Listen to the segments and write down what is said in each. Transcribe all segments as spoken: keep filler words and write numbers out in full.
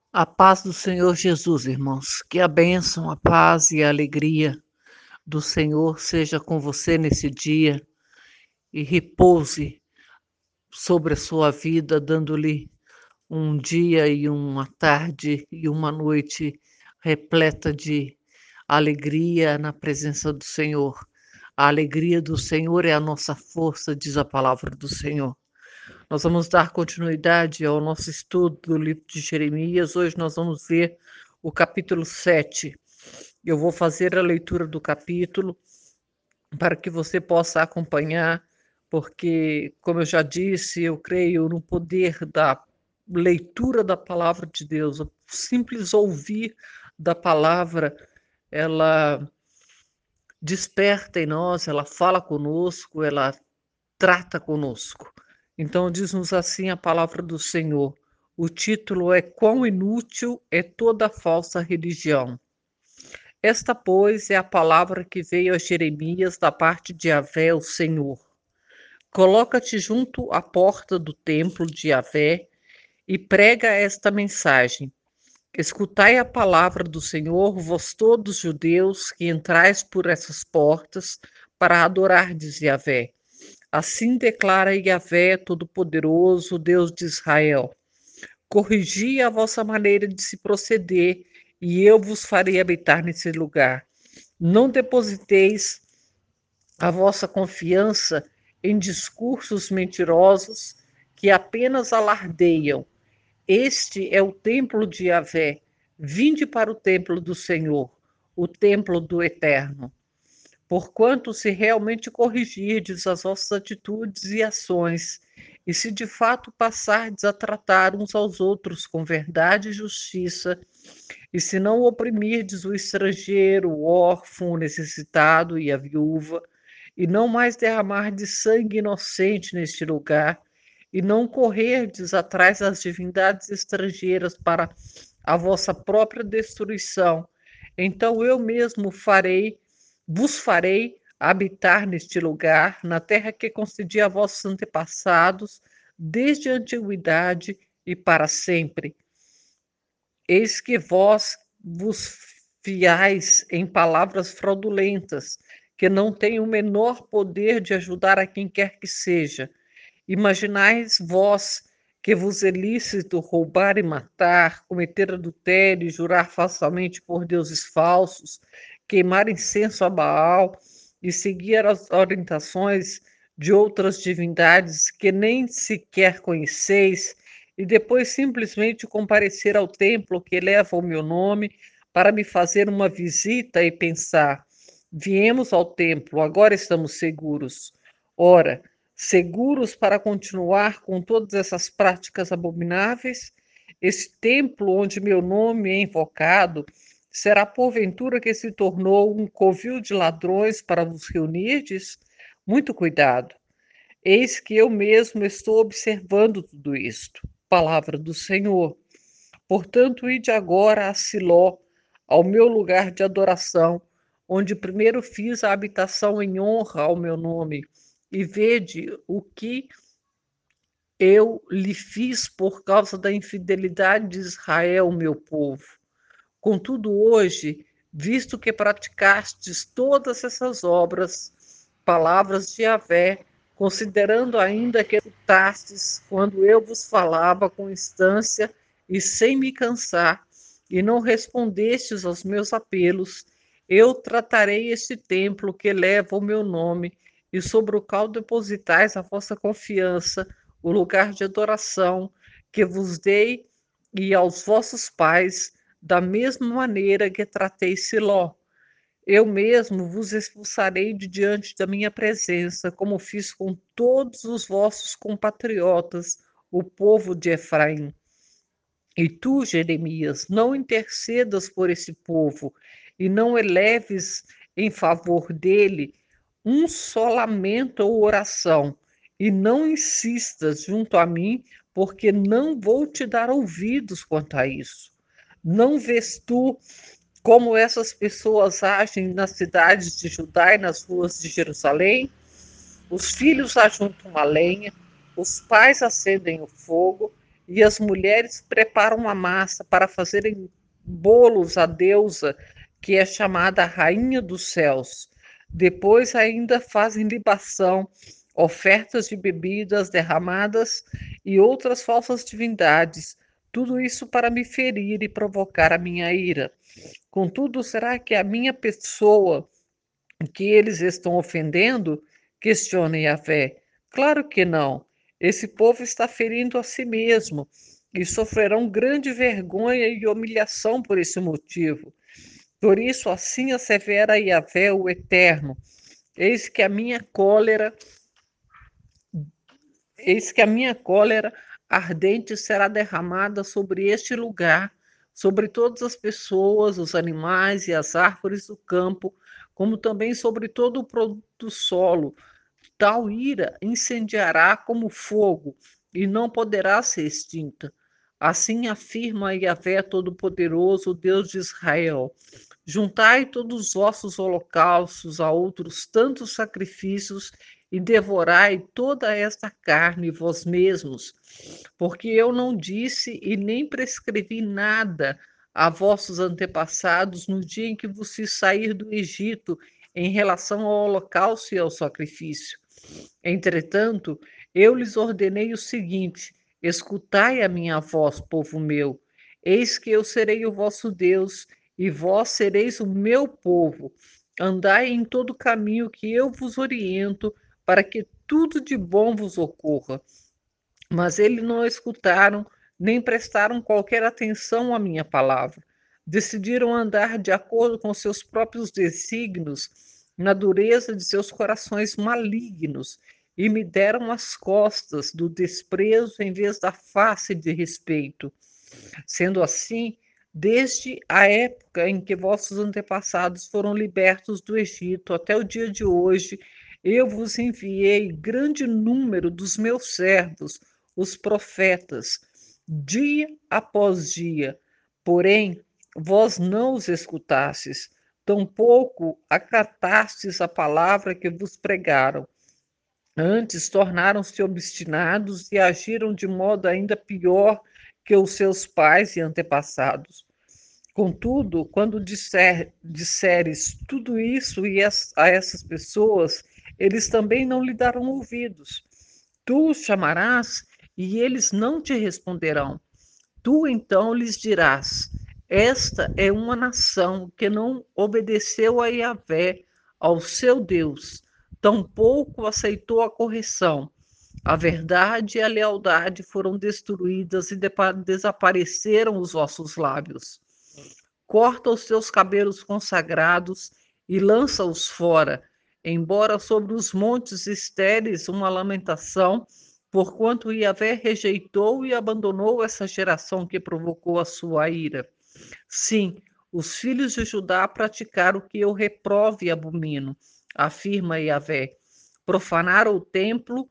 A paz do Senhor Jesus, irmãos. Que a bênção, a paz e a alegria do Senhor seja com você nesse dia e repouse sobre a sua vida, dando-lhe um dia e uma tarde e uma noite repleta de alegria na presença do Senhor. A alegria do Senhor é a nossa força, diz a palavra do Senhor. Nós vamos dar continuidade ao nosso estudo do livro de Jeremias. Hoje nós vamos ver o capítulo sete. Eu vou fazer a leitura do capítulo para que você possa acompanhar, porque, como eu já disse, eu creio no poder da leitura da palavra de Deus. O simples ouvir da palavra, ela desperta em nós, ela fala conosco, ela trata conosco. Então, diz-nos assim a palavra do Senhor. O título é Quão inútil é toda falsa religião. Esta, pois, é a palavra que veio a Jeremias da parte de Yahvé, o Senhor. Coloca-te junto à porta do templo de Yahvé e prega esta mensagem. Escutai a palavra do Senhor, vós todos judeus que entrais por essas portas para adorardes Yahvé. Assim declara Yahvé Todo-Poderoso, Deus de Israel. Corrigi a vossa maneira de se proceder, e eu vos farei habitar nesse lugar. Não depositeis a vossa confiança em discursos mentirosos que apenas alardeiam. Este é o templo de Yahvé. Vinde para o templo do Senhor, o templo do Eterno. Porquanto, se realmente corrigirdes as vossas atitudes e ações, e se de fato passardes a tratar uns aos outros com verdade e justiça, e se não oprimirdes o estrangeiro, o órfão, o necessitado e a viúva, e não mais derramardes sangue inocente neste lugar, e não correrdes atrás das divindades estrangeiras para a vossa própria destruição, então eu mesmo farei, vos farei habitar neste lugar, na terra que concedi a vossos antepassados, desde a antiguidade e para sempre. Eis que vós vos fiais em palavras fraudulentas, que não têm o menor poder de ajudar a quem quer que seja. Imaginais vós que vos é lícito roubar e matar, cometer adultério, jurar falsamente por deuses falsos, queimar incenso a Baal e seguir as orientações de outras divindades que nem sequer conheceis, e depois simplesmente comparecer ao templo que leva o meu nome para me fazer uma visita e pensar: viemos ao templo, agora estamos seguros. Ora, seguros para continuar com todas essas práticas abomináveis? Esse templo onde meu nome é invocado será porventura que se tornou um covil de ladrões para vos reunirdes? Muito cuidado. Eis que eu mesmo estou observando tudo isto. Palavra do Senhor. Portanto, ide agora a Siló, ao meu lugar de adoração, onde primeiro fiz a habitação em honra ao meu nome, e vede o que eu lhe fiz por causa da infidelidade de Israel, meu povo. Contudo, hoje, visto que praticastes todas essas obras, palavras de Yahvé, considerando ainda que escutastes quando eu vos falava com instância e sem me cansar, e não respondestes aos meus apelos, eu tratarei este templo que leva o meu nome, e sobre o qual depositais a vossa confiança, o lugar de adoração que vos dei e aos vossos pais, da mesma maneira que tratei Siló. Eu mesmo vos expulsarei de diante da minha presença, como fiz com todos os vossos compatriotas, o povo de Efraim. E tu, Jeremias, não intercedas por esse povo, e não eleves em favor dele um só lamento ou oração, e não insistas junto a mim, porque não vou te dar ouvidos quanto a isso. Não vês tu como essas pessoas agem nas cidades de Judá e nas ruas de Jerusalém? Os filhos ajuntam a lenha, os pais acendem o fogo e as mulheres preparam a massa para fazerem bolos à deusa, que é chamada Rainha dos Céus. Depois ainda fazem libação, ofertas de bebidas derramadas e outras falsas divindades, tudo isso para me ferir e provocar a minha ira. Contudo, será que a minha pessoa que eles estão ofendendo? Questiona Yahvé. Claro que não. Esse povo está ferindo a si mesmo e sofrerão grande vergonha e humilhação por esse motivo. Por isso, assim assevera Yahvé, o Eterno: eis que a minha cólera, eis que a minha cólera ardente será derramada sobre este lugar, sobre todas as pessoas, os animais e as árvores do campo, como também sobre todo o produto do solo. Tal ira incendiará como fogo e não poderá ser extinta. Assim afirma Yahvé Todo-Poderoso, Deus de Israel: juntai todos os vossos holocaustos a outros tantos sacrifícios e devorai toda esta carne vós mesmos, porque eu não disse e nem prescrevi nada a vossos antepassados no dia em que vos fiz sair do Egito em relação ao holocausto e ao sacrifício. Entretanto, eu lhes ordenei o seguinte: escutai a minha voz, povo meu. Eis que eu serei o vosso Deus, e vós sereis o meu povo. Andai em todo o caminho que eu vos oriento, para que tudo de bom vos ocorra. Mas eles não escutaram, nem prestaram qualquer atenção à minha palavra. Decidiram andar de acordo com seus próprios desígnios, na dureza de seus corações malignos, e me deram as costas do desprezo em vez da face de respeito. Sendo assim, desde a época em que vossos antepassados foram libertos do Egito até o dia de hoje, eu vos enviei grande número dos meus servos, os profetas, dia após dia. Porém, vós não os escutastes, tampouco acatastes a palavra que vos pregaram. Antes, tornaram-se obstinados e agiram de modo ainda pior que os seus pais e antepassados. Contudo, quando disser, disseres tudo isso a essas pessoas, eles também não lhe darão ouvidos. Tu os chamarás e eles não te responderão. Tu então lhes dirás: esta é uma nação que não obedeceu a Yahvé, ao seu Deus, tampouco aceitou a correção. A verdade e a lealdade foram destruídas e desapareceram os vossos lábios. Corta os teus cabelos consagrados e lança-os fora, embora sobre os montes estéreis uma lamentação, porquanto Yahvé rejeitou e abandonou essa geração que provocou a sua ira. Sim, os filhos de Judá praticaram o que eu reprovo e abomino, afirma Yahvé. Profanaram o templo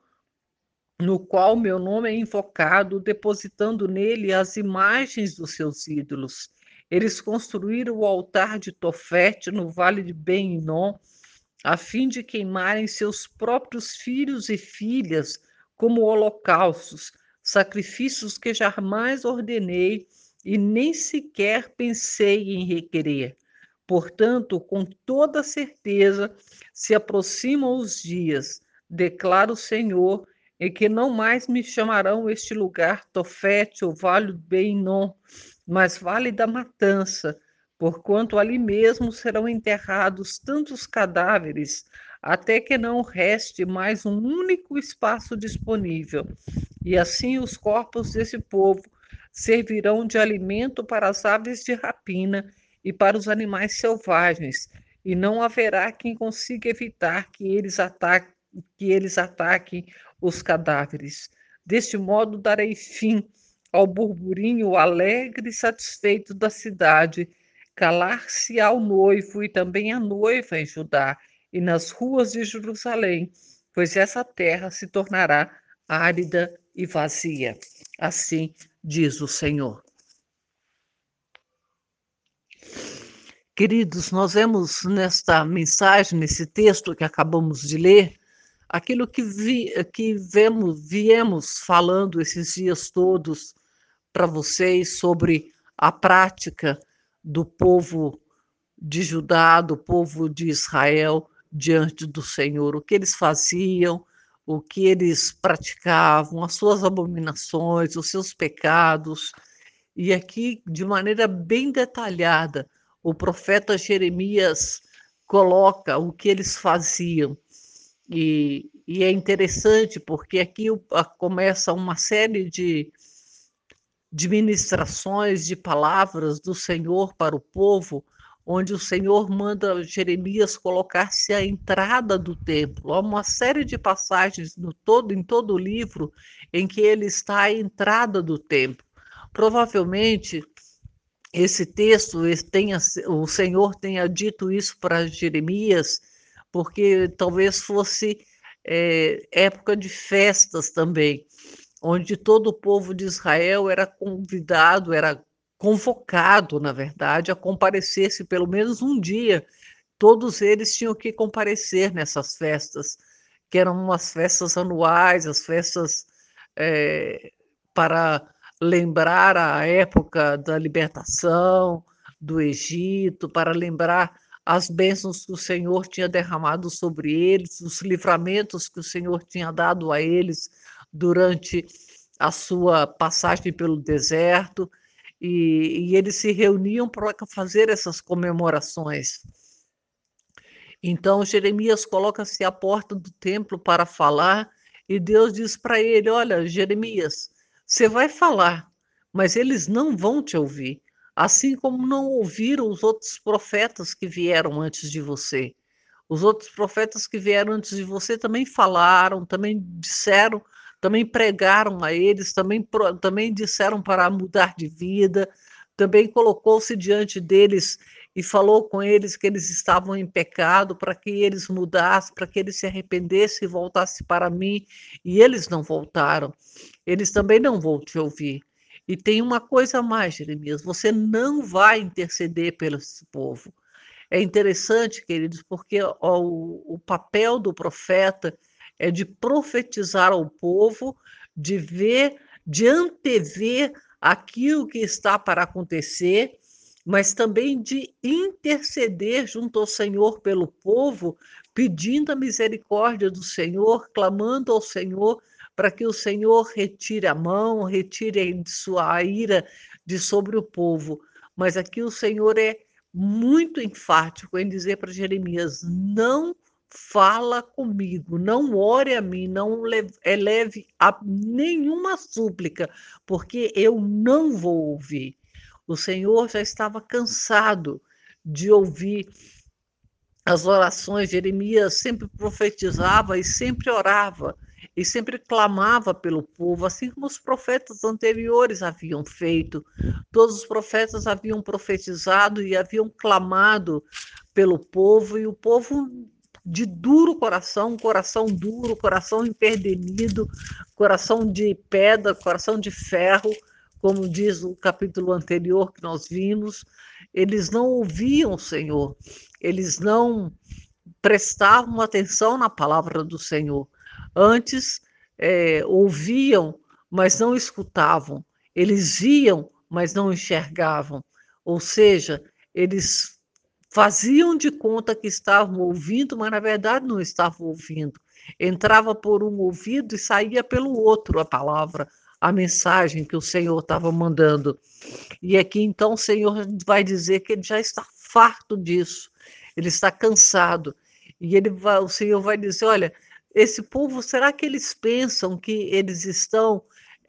no qual meu nome é invocado, depositando nele as imagens dos seus ídolos. Eles construíram o altar de Tofete no vale de Ben-Hinom, a fim de queimarem seus próprios filhos e filhas como holocaustos, sacrifícios que jamais ordenei e nem sequer pensei em requerer. Portanto, com toda certeza, se aproximam os dias, declara o Senhor, em que não mais me chamarão este lugar Tofete ou Vale do Ben-Hinom, mas Vale da Matança, porquanto ali mesmo serão enterrados tantos cadáveres, até que não reste mais um único espaço disponível. E assim os corpos desse povo servirão de alimento para as aves de rapina e para os animais selvagens, e não haverá quem consiga evitar que eles ataquem, que eles ataquem os cadáveres. Deste modo darei fim ao burburinho alegre e satisfeito da cidade. Calar-se-á o noivo e também a noiva em Judá e nas ruas de Jerusalém, pois essa terra se tornará árida e vazia. Assim diz o Senhor. Queridos, nós vemos nesta mensagem, nesse texto que acabamos de ler, aquilo que, vi, que vemos, viemos falando esses dias todos para vocês sobre a prática do povo de Judá, do povo de Israel, diante do Senhor, o que eles faziam, o que eles praticavam, as suas abominações, os seus pecados. E aqui, de maneira bem detalhada, o profeta Jeremias coloca o que eles faziam. E, e é interessante porque aqui o, a, começa uma série de, de ministrações, de palavras do Senhor para o povo, onde o Senhor manda Jeremias colocar-se à entrada do templo. Há uma série de passagens no todo, em todo o livro em que ele está à entrada do templo. Provavelmente esse texto tenha, o Senhor tenha dito isso para Jeremias, porque talvez fosse é, época de festas também, onde todo o povo de Israel era convidado, era convocado, na verdade, a comparecer-se pelo menos um dia. Todos eles tinham que comparecer nessas festas, que eram umas festas anuais, as festas é, para lembrar a época da libertação do Egito, para lembrar as bênçãos que o Senhor tinha derramado sobre eles, os livramentos que o Senhor tinha dado a eles durante a sua passagem pelo deserto, e, e eles se reuniam para fazer essas comemorações. Então Jeremias coloca-se à porta do templo para falar, e Deus diz para ele: olha, Jeremias, você vai falar, mas eles não vão te ouvir, assim como não ouviram os outros profetas que vieram antes de você. Os outros profetas que vieram antes de você também falaram, também disseram, também pregaram a eles, também, também disseram para mudar de vida, também colocou-se diante deles e falou com eles que eles estavam em pecado, para que eles mudassem, para que eles se arrependessem e voltassem para mim, e eles não voltaram. Eles também não vão te ouvir. E tem uma coisa a mais, Jeremias, você não vai interceder pelo povo. É interessante, queridos, porque ó, o, o papel do profeta é de profetizar ao povo, de ver, de antever aquilo que está para acontecer, mas também de interceder junto ao Senhor pelo povo, pedindo a misericórdia do Senhor, clamando ao Senhor para que o Senhor retire a mão, retire sua ira de sobre o povo. Mas aqui o Senhor é muito enfático em dizer para Jeremias: não fala comigo, não ore a mim, não eleve a nenhuma súplica, porque eu não vou ouvir. O Senhor já estava cansado de ouvir as orações. Jeremias sempre profetizava e sempre orava, e sempre clamava pelo povo, assim como os profetas anteriores haviam feito. Todos os profetas haviam profetizado e haviam clamado pelo povo, e o povo de duro coração, coração duro, coração empedernido, coração de pedra, coração de ferro, como diz o capítulo anterior que nós vimos, eles não ouviam o Senhor, eles não prestavam atenção na palavra do Senhor. Antes, é, ouviam, mas não escutavam. Eles viam, mas não enxergavam. Ou seja, eles faziam de conta que estavam ouvindo, mas na verdade não estavam ouvindo. Entrava por um ouvido e saía pelo outro a palavra, a mensagem que o Senhor estava mandando. E aqui então o Senhor vai dizer que ele já está farto disso, ele está cansado. E ele vai, o Senhor vai dizer: olha, esse povo, será que eles pensam que eles estão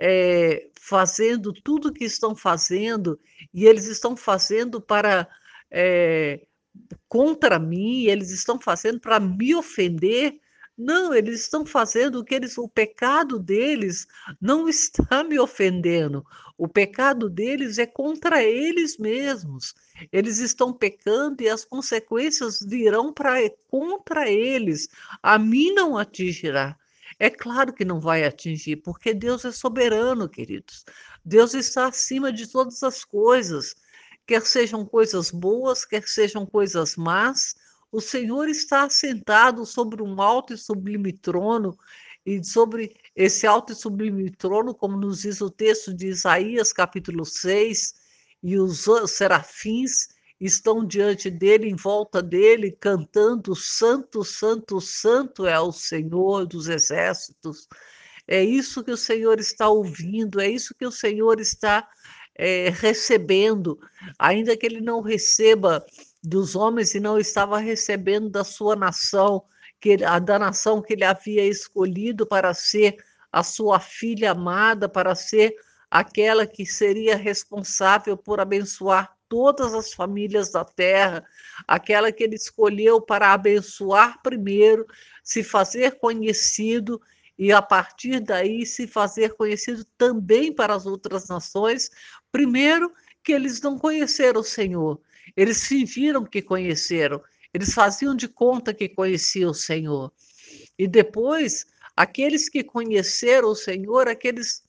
é, fazendo tudo o que estão fazendo, e eles estão fazendo para é, contra mim, eles estão fazendo para me ofender? Não, eles estão fazendo o que eles, o pecado deles não está me ofendendo. O pecado deles é contra eles mesmos. Eles estão pecando e as consequências virão para contra eles. A mim não atingirá. É claro que não vai atingir, porque Deus é soberano, queridos. Deus está acima de todas as coisas. Quer sejam coisas boas, quer sejam coisas más, o Senhor está assentado sobre um alto e sublime trono, e sobre esse alto e sublime trono, como nos diz o texto de Isaías, capítulo seis, e os serafins estão diante dele, em volta dele, cantando: Santo, Santo, Santo é o Senhor dos exércitos. É isso que o Senhor está ouvindo, é isso que o Senhor está é, recebendo, ainda que ele não receba dos homens e não estava recebendo da sua nação, que, a da nação que ele havia escolhido para ser a sua filha amada, para ser aquela que seria responsável por abençoar todas as famílias da terra, aquela que ele escolheu para abençoar primeiro, se fazer conhecido e a partir daí se fazer conhecido também para as outras nações. Primeiro, que eles não conheceram o Senhor, eles fingiram que conheceram, eles faziam de conta que conheciam o Senhor. E depois, aqueles que conheceram o Senhor, aqueles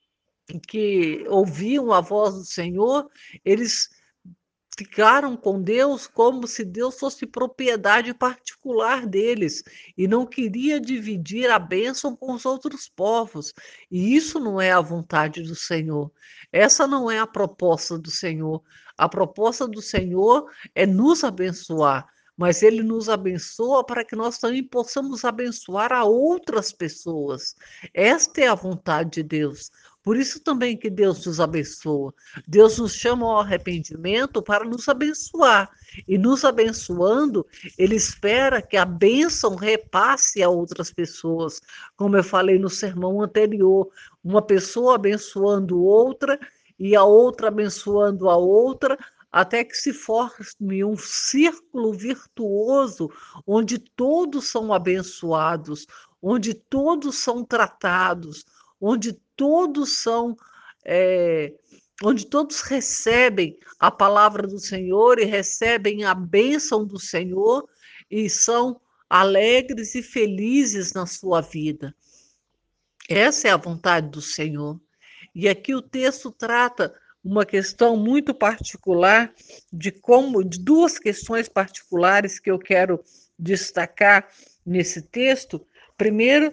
que ouviam a voz do Senhor, eles ficaram com Deus como se Deus fosse propriedade particular deles e não queria dividir a bênção com os outros povos. E isso não é a vontade do Senhor. Essa não é a proposta do Senhor. A proposta do Senhor é nos abençoar, mas ele nos abençoa para que nós também possamos abençoar a outras pessoas. Esta é a vontade de Deus. Por isso também que Deus nos abençoa. Deus nos chama ao arrependimento para nos abençoar. E nos abençoando, ele espera que a bênção repasse a outras pessoas. Como eu falei no sermão anterior, uma pessoa abençoando outra e a outra abençoando a outra, até que se forme um círculo virtuoso onde todos são abençoados, onde todos são tratados, onde todos são, é, onde todos recebem a palavra do Senhor e recebem a bênção do Senhor e são alegres e felizes na sua vida. Essa é a vontade do Senhor. E aqui o texto trata uma questão muito particular de como, de duas questões particulares que eu quero destacar nesse texto. Primeiro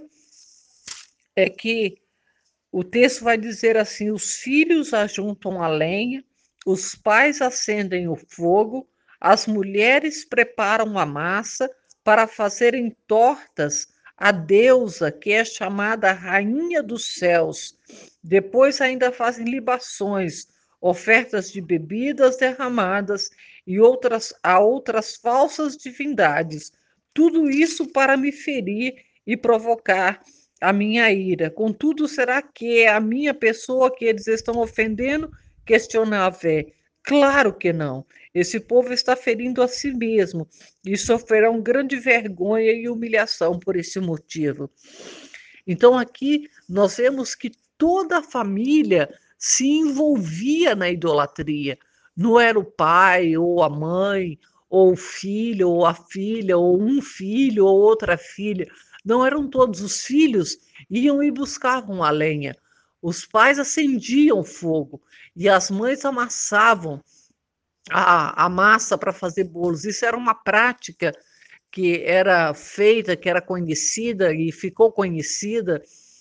é que o texto vai dizer assim: os filhos ajuntam a lenha, os pais acendem o fogo, as mulheres preparam a massa para fazerem tortas à deusa, que é chamada Rainha dos Céus. Depois ainda fazem libações, ofertas de bebidas derramadas e outras a outras falsas divindades. Tudo isso para me ferir e provocar a minha ira. Contudo, será que é a minha pessoa que eles estão ofendendo? Questiona a Vé. Claro que não. Esse povo está ferindo a si mesmo e sofrerão grande vergonha e humilhação por esse motivo. Então, aqui nós vemos que toda a família se envolvia na idolatria. Não era o pai, ou a mãe, ou o filho, ou a filha, ou um filho, ou outra filha. Não eram todos os filhos, iam e buscavam a lenha. Os pais acendiam fogo e as mães amassavam a, a massa para fazer bolos. Isso era uma prática que era feita, que era conhecida e ficou conhecida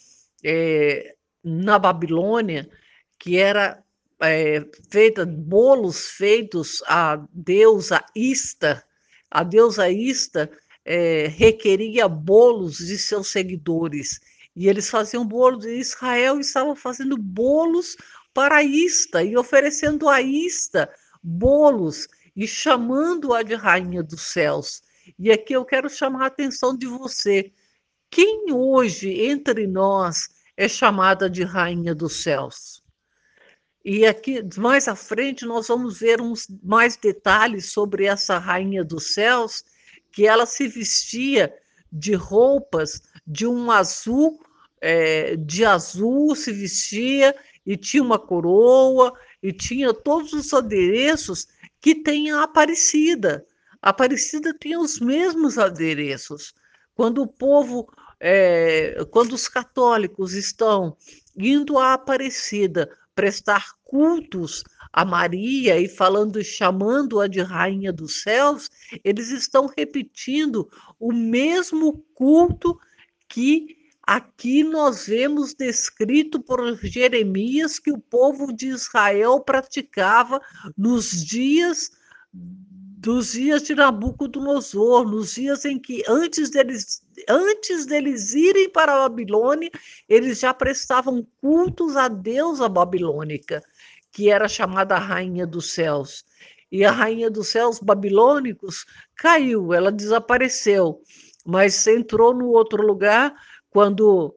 é, na Babilônia, que era é, feita, bolos feitos à deusa Ista. A deusa Ista é, requeria bolos de seus seguidores. E eles faziam bolos, e Israel estava fazendo bolos para Ista e oferecendo a Ista bolos e chamando-a de Rainha dos Céus. E aqui eu quero chamar a atenção de você. Quem hoje entre nós é chamada de Rainha dos Céus? E aqui, mais à frente, nós vamos ver uns mais detalhes sobre essa Rainha dos Céus, que ela se vestia de roupas de um azul, é, de azul se vestia, e tinha uma coroa, e tinha todos os adereços que tem a Aparecida. A Aparecida tem os mesmos adereços. Quando o povo, é, quando os católicos estão indo à Aparecida prestar cultos a Maria e falando, chamando-a de Rainha dos Céus, eles estão repetindo o mesmo culto que Aqui nós vemos descrito por Jeremias que o povo de Israel praticava nos dias dos dias de Nabucodonosor, nos dias em que antes deles antes deles irem para a Babilônia, eles já prestavam cultos à deusa babilônica, que era chamada Rainha dos Céus. E a Rainha dos Céus babilônicos caiu, ela desapareceu, mas entrou no outro lugar quando,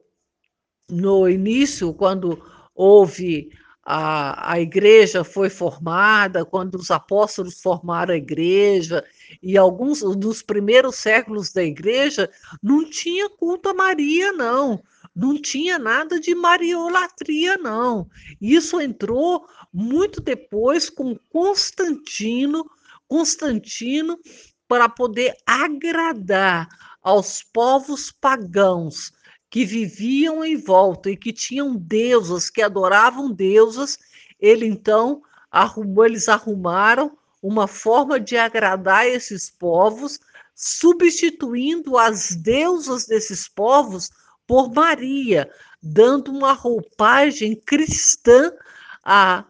no início, quando houve a, a igreja foi formada, quando os apóstolos formaram a igreja, e alguns dos primeiros séculos da igreja não tinha culto a Maria, não. Não tinha nada de mariolatria, não. Isso entrou muito depois com Constantino, Constantino, para poder agradar aos povos pagãos que viviam em volta e que tinham deusas, que adoravam deusas, ele então arrumou, eles arrumaram uma forma de agradar esses povos, substituindo as deusas desses povos por Maria, dando uma roupagem cristã à,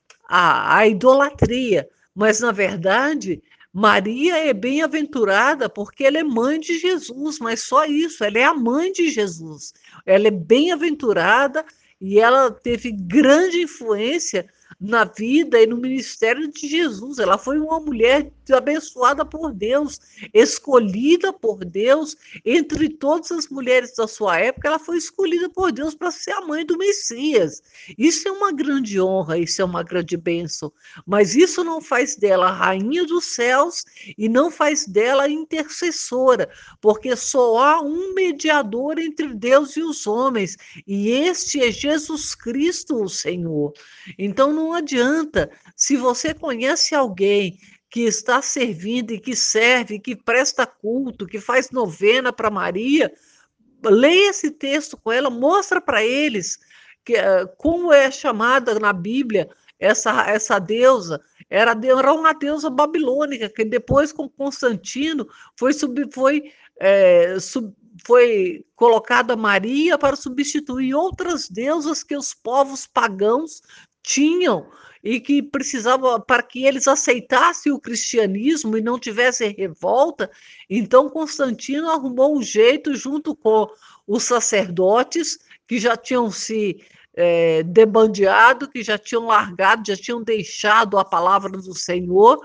à, à idolatria. Mas, na verdade, Maria é bem-aventurada porque ela é mãe de Jesus, mas só isso, ela é a mãe de Jesus. Ela é bem-aventurada e ela teve grande influência na vida e no ministério de Jesus. Ela foi uma mulher abençoada por Deus, escolhida por Deus. Entre todas as mulheres da sua época, ela foi escolhida por Deus para ser a mãe do Messias. Isso é uma grande honra, isso é uma grande bênção. Mas isso não faz dela a rainha dos céus e não faz dela intercessora, porque só há um mediador entre Deus e os homens, e este é Jesus Cristo, o Senhor. Então não adianta, se você conhece alguém que está servindo e que serve, que presta culto, que faz novena para Maria, leia esse texto com ela, mostra para eles que, como é chamada na Bíblia essa, essa deusa. Era, era uma deusa babilônica, que depois, com Constantino, foi, sub, foi, é, sub, foi colocada Maria para substituir outras deusas que os povos pagãos tinham e que precisava, para que eles aceitassem o cristianismo e não tivessem revolta. Então Constantino arrumou um jeito, junto com os sacerdotes que já tinham se é, debandeado, que já tinham largado, já tinham deixado a palavra do Senhor,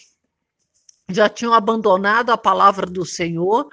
já tinham abandonado a palavra do Senhor,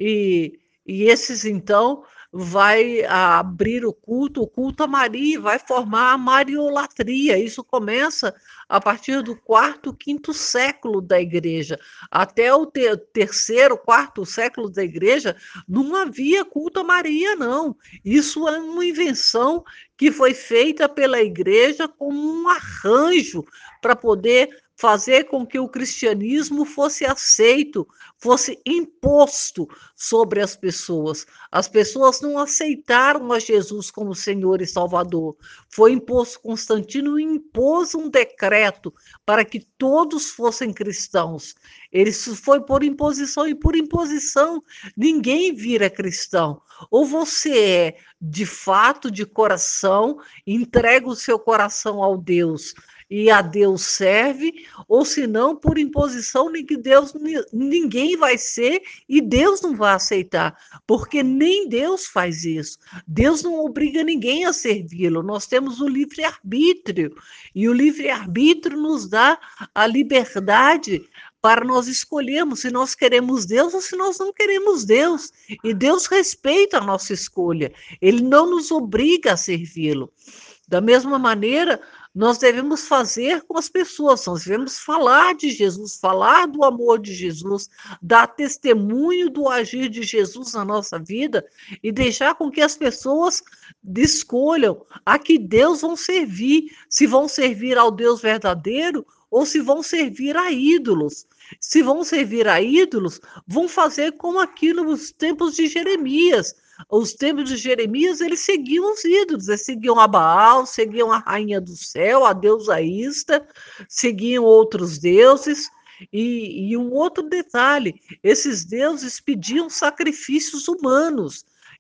e, e esses então vai abrir o culto, o culto a Maria, vai formar a mariolatria. Isso começa a partir do quarto, quinto século da igreja. Até o ter, terceiro, quarto século da igreja, não havia culto a Maria, não. Isso é uma invenção que foi feita pela igreja como um arranjo para poder fazer com que o cristianismo fosse aceito, fosse imposto sobre as pessoas. As pessoas não aceitaram a Jesus como Senhor e Salvador. Foi imposto, Constantino impôs um decreto para que todos fossem cristãos. Ele foi por imposição, e por imposição ninguém vira cristão. Ou você é de fato, de coração, entrega o seu coração ao Deus e a Deus serve, ou senão, por imposição, Deus, ninguém vai ser e Deus não vai aceitar, porque nem Deus faz isso. Deus não obriga ninguém a servi-lo. Nós temos o livre-arbítrio, e o livre-arbítrio nos dá a liberdade para nós escolhermos se nós queremos Deus ou se nós não queremos Deus. E Deus respeita a nossa escolha. Ele não nos obriga a servi-lo. Da mesma maneira, nós devemos fazer com as pessoas, nós devemos falar de Jesus, falar do amor de Jesus, dar testemunho do agir de Jesus na nossa vida e deixar com que as pessoas escolham a que Deus vão servir, se vão servir ao Deus verdadeiro ou se vão servir a ídolos. Se vão servir a ídolos, vão fazer como aqui nos tempos de Jeremias. Os tempos de Jeremias, eles seguiam os ídolos, eles seguiam a Baal, seguiam a rainha do céu, a deusa Ista, seguiam outros deuses. E, e um outro detalhe, esses deuses pediam sacrifícios humanos.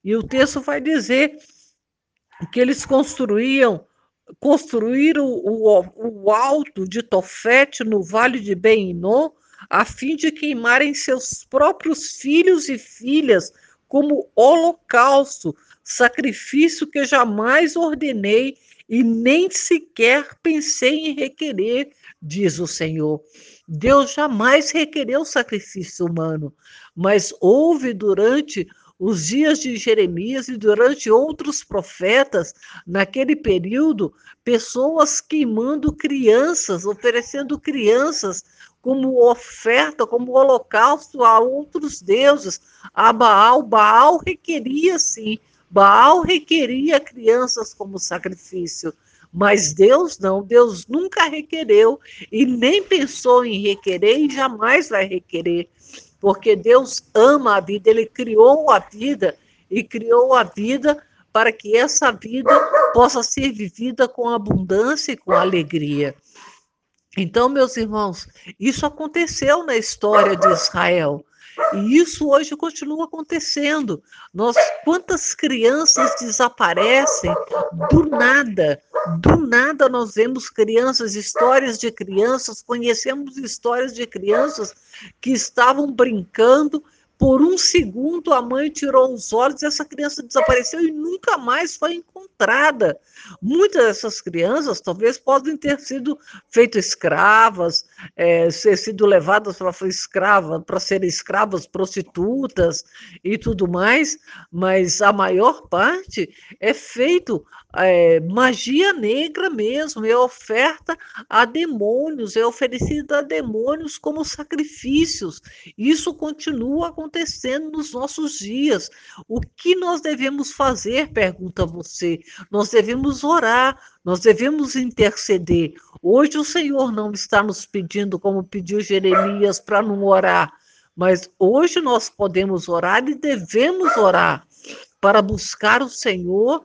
E o texto vai dizer que eles construíam, construíram o, o, o alto de Tofete no vale de Ben-Hinnom, a fim de queimarem seus próprios filhos e filhas como holocausto, sacrifício que jamais ordenei e nem sequer pensei em requerer, diz o Senhor. Deus jamais requereu sacrifício humano, mas houve durante os dias de Jeremias e durante outros profetas, naquele período, pessoas queimando crianças, oferecendo crianças como oferta, como holocausto a outros deuses, a Baal. Baal requeria, sim, Baal requeria crianças como sacrifício, mas Deus não, Deus nunca requereu e nem pensou em requerer e jamais vai requerer, porque Deus ama a vida, Ele criou a vida e criou a vida para que essa vida possa ser vivida com abundância e com alegria. Então, meus irmãos, isso aconteceu na história de Israel. E isso hoje continua acontecendo. Nós, quantas crianças desaparecem do nada? Do nada nós vemos crianças, histórias de crianças, conhecemos histórias de crianças que estavam brincando. Por um segundo, a mãe tirou os olhos e essa criança desapareceu e nunca mais foi encontrada. Muitas dessas crianças talvez podem ter sido feitas escravas, é, ter sido levadas para ser escrava, para serem escravas, prostitutas e tudo mais, mas a maior parte é feito é, magia negra mesmo, é oferta a demônios, é oferecida a demônios como sacrifícios. Isso continua acontecendo nos nossos dias. O que nós devemos fazer? Pergunta você. Nós devemos orar, nós devemos interceder. Hoje o Senhor não está nos pedindo, como pediu Jeremias, para não orar, mas hoje nós podemos orar e devemos orar para buscar o Senhor,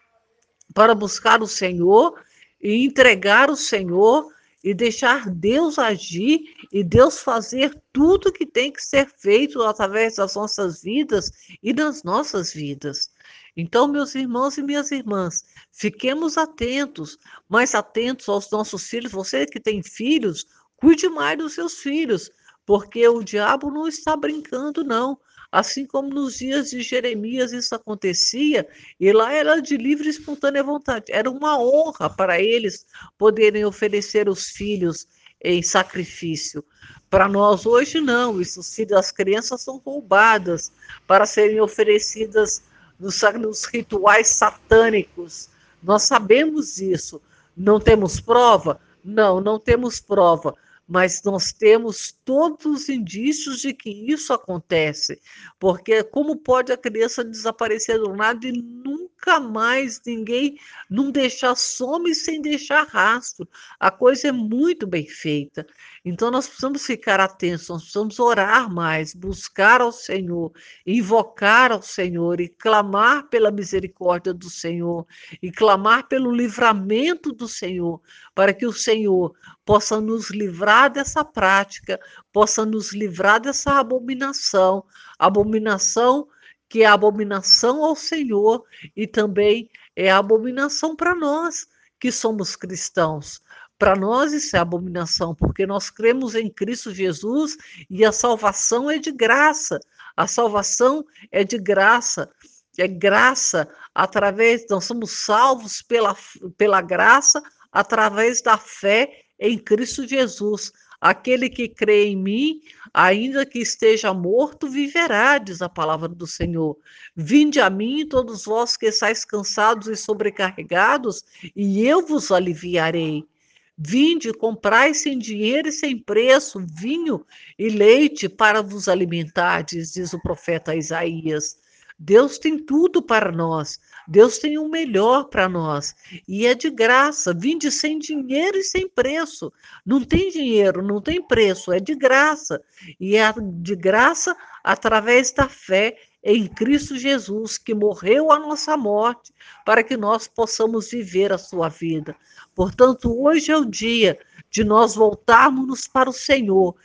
para buscar o Senhor e entregar o Senhor e deixar Deus agir e Deus fazer tudo que tem que ser feito através das nossas vidas e das nossas vidas. Então, meus irmãos e minhas irmãs, fiquemos atentos, mais atentos aos nossos filhos. Você que tem filhos, cuide mais dos seus filhos, porque o diabo não está brincando, não. Assim como nos dias de Jeremias isso acontecia, e lá era de livre e espontânea vontade. Era uma honra para eles poderem oferecer os filhos em sacrifício. Para nós hoje não, isso, os filhos das crianças são roubadas para serem oferecidas nos, nos rituais satânicos. Nós sabemos disso. Não temos prova? Não, não temos prova. Mas nós temos todos os indícios de que isso acontece. Porque como pode a criança desaparecer do nada e nunca mais ninguém não deixar, some sem deixar rastro? A coisa é muito bem feita. Então nós precisamos ficar atentos, nós precisamos orar mais, buscar ao Senhor, invocar ao Senhor e clamar pela misericórdia do Senhor e clamar pelo livramento do Senhor, para que o Senhor possa nos livrar dessa prática, possa nos livrar dessa abominação, abominação que é abominação ao Senhor e também é abominação para nós que somos cristãos. Para nós isso é abominação, porque nós cremos em Cristo Jesus e a salvação é de graça. A salvação é de graça. É graça através, nós somos salvos pela, pela graça através da fé em Cristo Jesus. Aquele que crê em mim, ainda que esteja morto, viverá, diz a palavra do Senhor. Vinde a mim, todos vós que estáis cansados e sobrecarregados, e eu vos aliviarei. Vinde, comprai sem dinheiro e sem preço vinho e leite para vos alimentar, diz o profeta Isaías. Deus tem tudo para nós. Deus tem o melhor para nós. E é de graça. Vinde sem dinheiro e sem preço. Não tem dinheiro, não tem preço, é de graça. E é de graça através da fé em Cristo Jesus, que morreu a nossa morte, para que nós possamos viver a sua vida. Portanto, hoje é o dia de nós voltarmos para o Senhor,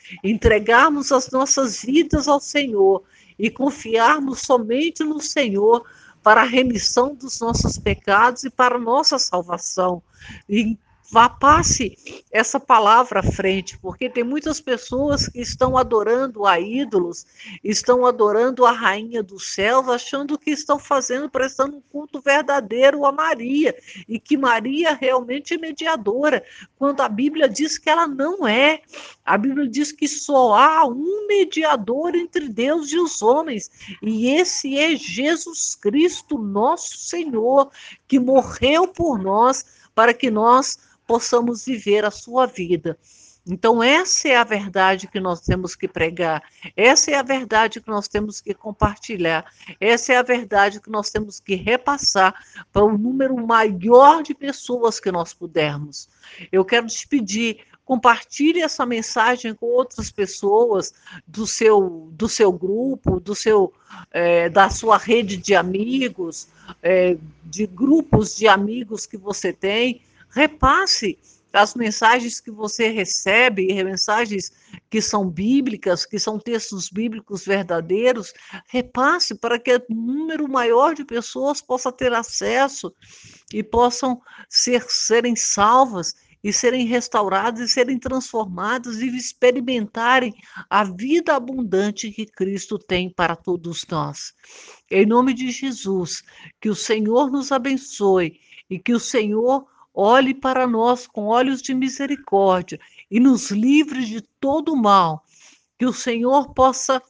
entregarmos as nossas vidas ao Senhor e confiarmos somente no Senhor para a remissão dos nossos pecados e para a nossa salvação. E vá, passe essa palavra à frente, porque tem muitas pessoas que estão adorando a ídolos, estão adorando a rainha dos céus, achando que estão fazendo, prestando um culto verdadeiro a Maria, e que Maria realmente é mediadora, quando a Bíblia diz que ela não é. A Bíblia diz que só há um mediador entre Deus e os homens, e esse é Jesus Cristo, nosso Senhor, que morreu por nós, para que nós possamos viver a sua vida. Então, essa é a verdade que nós temos que pregar, essa é a verdade que nós temos que compartilhar, essa é a verdade que nós temos que repassar para o número maior de pessoas que nós pudermos. Eu quero te pedir, compartilhe essa mensagem com outras pessoas do seu, do seu grupo, do seu, é, da sua rede de amigos, é, de grupos de amigos que você tem. Repasse as mensagens que você recebe, mensagens que são bíblicas, que são textos bíblicos verdadeiros, repasse para que um número maior de pessoas possa ter acesso e possam ser, serem salvas e serem restauradas e serem transformadas e experimentarem a vida abundante que Cristo tem para todos nós. Em nome de Jesus, que o Senhor nos abençoe e que o Senhor olhe para nós com olhos de misericórdia e nos livre de todo o mal. Que o Senhor possa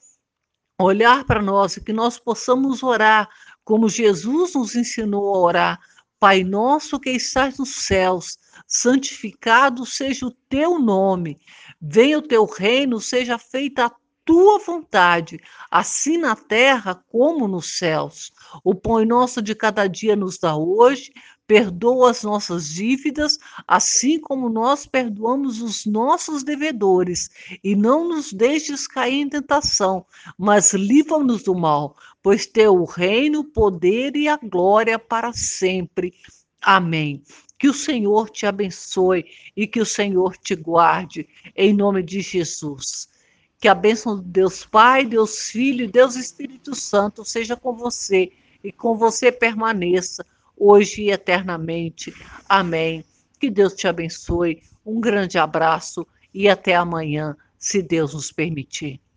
olhar para nós e que nós possamos orar como Jesus nos ensinou a orar. Pai nosso que estás nos céus, santificado seja o teu nome. Venha o teu reino, seja feita a tua vontade, assim na terra como nos céus. O pão nosso de cada dia nos dá hoje, perdoa as nossas dívidas, assim como nós perdoamos os nossos devedores, e não nos deixes cair em tentação, mas livra-nos do mal, pois teu o reino, o poder e a glória para sempre. Amém. Que o Senhor te abençoe e que o Senhor te guarde, em nome de Jesus. Que a bênção de Deus Pai, Deus Filho e Deus Espírito Santo seja com você e com você permaneça hoje e eternamente. Amém. Que Deus te abençoe. Um grande abraço e até amanhã, se Deus nos permitir.